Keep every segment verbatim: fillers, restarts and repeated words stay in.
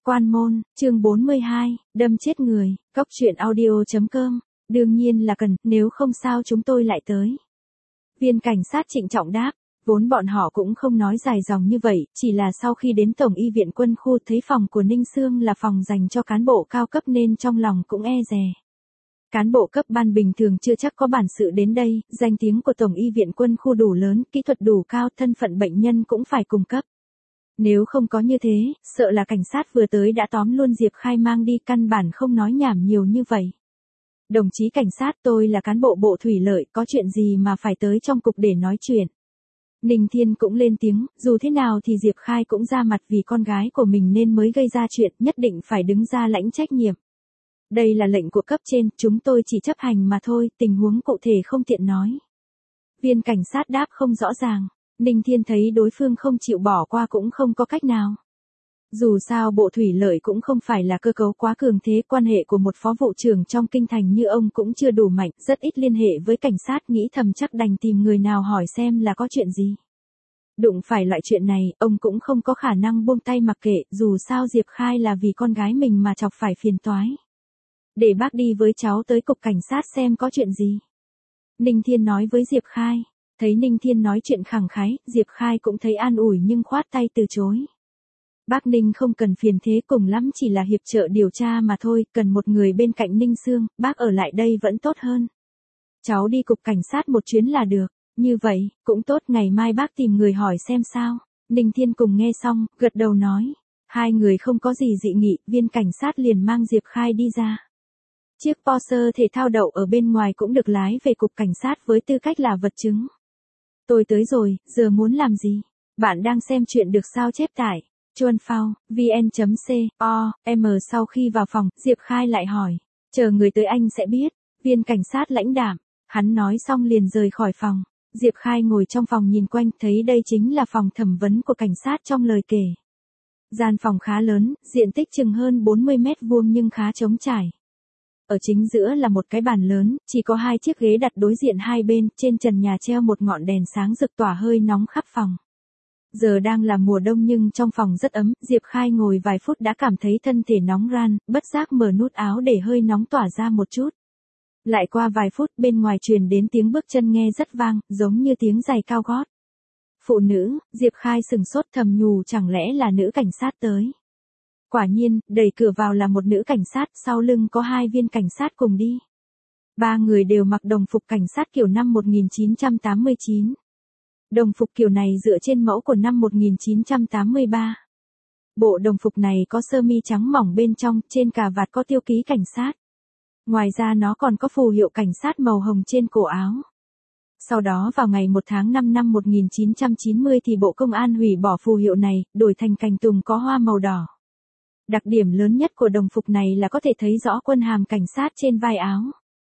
Quan môn, chương bốn mươi hai, đâm chết người, cóc truyện audio chấm com, đương nhiên là cần, nếu không sao chúng tôi lại tới. Viên cảnh sát trịnh trọng đáp, vốn bọn họ cũng không nói dài dòng như vậy, chỉ là sau khi đến Tổng y viện quân khu thấy phòng của Ninh Sương là phòng dành cho cán bộ cao cấp nên trong lòng cũng e dè. Cán bộ cấp ban bình thường chưa chắc có bản sự đến đây, danh tiếng của Tổng y viện quân khu đủ lớn, kỹ thuật đủ cao, thân phận bệnh nhân cũng phải cung cấp. Nếu không có như thế, sợ là cảnh sát vừa tới đã tóm luôn Diệp Khai mang đi, căn bản không nói nhảm nhiều như vậy. Đồng chí cảnh sát, tôi là cán bộ bộ thủy lợi, có chuyện gì mà phải tới trong cục để nói chuyện. Ninh Thiên cũng lên tiếng, dù thế nào thì Diệp Khai cũng ra mặt vì con gái của mình nên mới gây ra chuyện, nhất định phải đứng ra lãnh trách nhiệm. Đây là lệnh của cấp trên, chúng tôi chỉ chấp hành mà thôi, tình huống cụ thể không tiện nói. Viên cảnh sát đáp không rõ ràng. Ninh Thiên thấy đối phương không chịu bỏ qua cũng không có cách nào. Dù sao bộ thủy lợi cũng không phải là cơ cấu quá cường thế, quan hệ của một phó vụ trưởng trong kinh thành như ông cũng chưa đủ mạnh, rất ít liên hệ với cảnh sát, nghĩ thầm chắc đành tìm người nào hỏi xem là có chuyện gì. Đụng phải loại chuyện này, ông cũng không có khả năng buông tay mặc kệ, dù sao Diệp Khai là vì con gái mình mà chọc phải phiền toái. Để bác đi với cháu tới cục cảnh sát xem có chuyện gì. Ninh Thiên nói với Diệp Khai. Thấy Ninh Thiên nói chuyện khẳng khái, Diệp Khai cũng thấy an ủi nhưng khoát tay từ chối. Bác Ninh không cần phiền thế, cùng lắm chỉ là hiệp trợ điều tra mà thôi, cần một người bên cạnh Ninh Sương, bác ở lại đây vẫn tốt hơn. Cháu đi cục cảnh sát một chuyến là được, như vậy, cũng tốt, ngày mai bác tìm người hỏi xem sao. Ninh Thiên cùng nghe xong, gật đầu nói. Hai người không có gì dị nghị, viên cảnh sát liền mang Diệp Khai đi ra. Chiếc Porsche thể thao đậu ở bên ngoài cũng được lái về cục cảnh sát với tư cách là vật chứng. Tôi tới rồi, giờ muốn làm gì? Bạn đang xem chuyện được sao chép tải. Chuan Phao, vn.co, m sau khi vào phòng, Diệp Khai lại hỏi. Chờ người tới anh sẽ biết. Viên cảnh sát lãnh đạm. Hắn nói xong liền rời khỏi phòng. Diệp Khai ngồi trong phòng nhìn quanh, thấy đây chính là phòng thẩm vấn của cảnh sát trong lời kể. Gian phòng khá lớn, diện tích chừng hơn bốn mươi mét vuông nhưng khá trống trải. Ở chính giữa là một cái bàn lớn, chỉ có hai chiếc ghế đặt đối diện hai bên, trên trần nhà treo một ngọn đèn sáng rực tỏa hơi nóng khắp phòng. Giờ đang là mùa đông nhưng trong phòng rất ấm, Diệp Khai ngồi vài phút đã cảm thấy thân thể nóng ran, bất giác mở nút áo để hơi nóng tỏa ra một chút. Lại qua vài phút, bên ngoài truyền đến tiếng bước chân nghe rất vang, giống như tiếng giày cao gót. Phụ nữ, Diệp Khai sừng sốt thầm nhủ chẳng lẽ là nữ cảnh sát tới. Quả nhiên, đẩy cửa vào là một nữ cảnh sát, sau lưng có hai viên cảnh sát cùng đi. Ba người đều mặc đồng phục cảnh sát kiểu năm một nghìn chín trăm tám mươi chín. Đồng phục kiểu này dựa trên mẫu của năm một nghìn chín trăm tám mươi ba. Bộ đồng phục này có sơ mi trắng mỏng bên trong, trên cà vạt có tiêu ký cảnh sát. Ngoài ra nó còn có phù hiệu cảnh sát màu hồng trên cổ áo. Sau đó vào ngày một tháng năm năm một nghìn chín trăm chín mươi thì Bộ Công an hủy bỏ phù hiệu này, đổi thành cành tùng có hoa màu đỏ. Đặc điểm lớn nhất của đồng phục này là có thể thấy rõ quân hàm cảnh sát trên vai áo.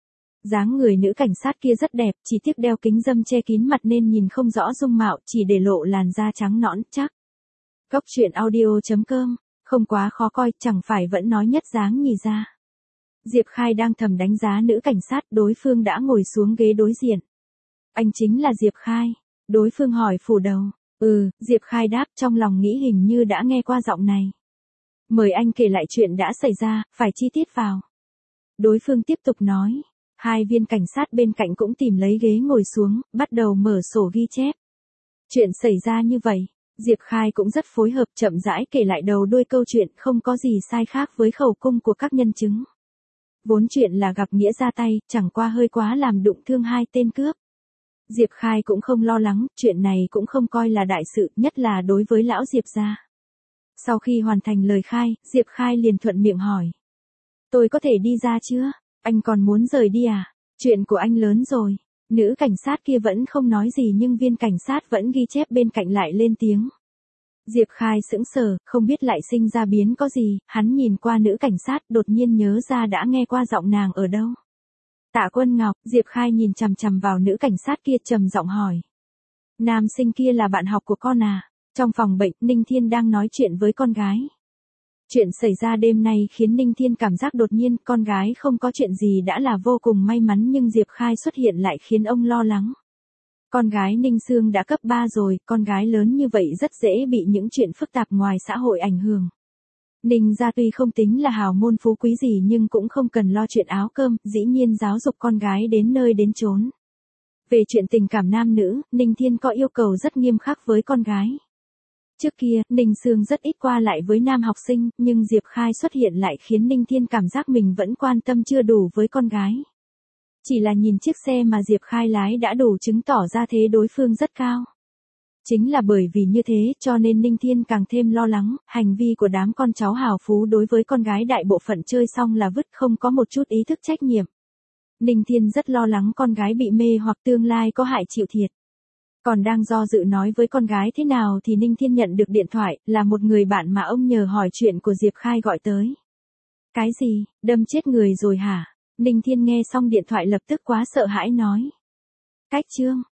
Dáng người nữ cảnh sát kia rất đẹp, chỉ tiếc đeo kính râm che kín mặt nên nhìn không rõ dung mạo, chỉ để lộ làn da trắng nõn chắc. Cóc truyện audio chấm com, không quá khó coi, chẳng phải vẫn nói nhất dáng nhì ra. Diệp Khai đang thầm đánh giá nữ cảnh sát, đối phương đã ngồi xuống ghế đối diện. Anh chính là Diệp Khai. Đối phương hỏi phủ đầu. Ừ, Diệp Khai đáp, trong lòng nghĩ hình như đã nghe qua giọng này. Mời anh kể lại chuyện đã xảy ra, phải chi tiết vào. Đối phương tiếp tục nói. Hai viên cảnh sát bên cạnh cũng tìm lấy ghế ngồi xuống, bắt đầu mở sổ ghi chép. Chuyện xảy ra như vậy, Diệp Khai cũng rất phối hợp, chậm rãi kể lại đầu đuôi câu chuyện, không có gì sai khác với khẩu cung của các nhân chứng. Vốn chuyện là gặp nghĩa ra tay, chẳng qua hơi quá làm đụng thương hai tên cướp. Diệp Khai cũng không lo lắng, chuyện này cũng không coi là đại sự, nhất là đối với lão Diệp gia. Sau khi hoàn thành lời khai, Diệp Khai liền thuận miệng hỏi. Tôi có thể đi ra chưa? Anh còn muốn rời đi à? Chuyện của anh lớn rồi. Nữ cảnh sát kia vẫn không nói gì nhưng viên cảnh sát vẫn ghi chép bên cạnh lại lên tiếng. Diệp Khai sững sờ, không biết lại sinh ra biến có gì, hắn nhìn qua nữ cảnh sát đột nhiên nhớ ra đã nghe qua giọng nàng ở đâu. Tạ Quân Ngọc, Diệp Khai nhìn chằm chằm vào nữ cảnh sát kia trầm giọng hỏi. Nam sinh kia là bạn học của con à? Trong phòng bệnh, Ninh Thiên đang nói chuyện với con gái. Chuyện xảy ra đêm nay khiến Ninh Thiên cảm giác đột nhiên, con gái không có chuyện gì đã là vô cùng may mắn nhưng Diệp Khai xuất hiện lại khiến ông lo lắng. Con gái Ninh Sương đã cấp ba rồi, con gái lớn như vậy rất dễ bị những chuyện phức tạp ngoài xã hội ảnh hưởng. Ninh gia tuy không tính là hào môn phú quý gì nhưng cũng không cần lo chuyện áo cơm, dĩ nhiên giáo dục con gái đến nơi đến chốn. Về chuyện tình cảm nam nữ, Ninh Thiên có yêu cầu rất nghiêm khắc với con gái. Trước kia, Ninh Sương rất ít qua lại với nam học sinh, nhưng Diệp Khai xuất hiện lại khiến Ninh Thiên cảm giác mình vẫn quan tâm chưa đủ với con gái. Chỉ là nhìn chiếc xe mà Diệp Khai lái đã đủ chứng tỏ ra thế đối phương rất cao. Chính là bởi vì như thế cho nên Ninh Thiên càng thêm lo lắng, hành vi của đám con cháu hào phú đối với con gái đại bộ phận chơi xong là vứt, không có một chút ý thức trách nhiệm. Ninh Thiên rất lo lắng con gái bị mê hoặc tương lai có hại chịu thiệt. Còn đang do dự nói với con gái thế nào thì Ninh Thiên nhận được điện thoại, là một người bạn mà ông nhờ hỏi chuyện của Diệp Khai gọi tới. Cái gì, đâm chết người rồi hả? Ninh Thiên nghe xong điện thoại lập tức quá sợ hãi nói. Cách chương,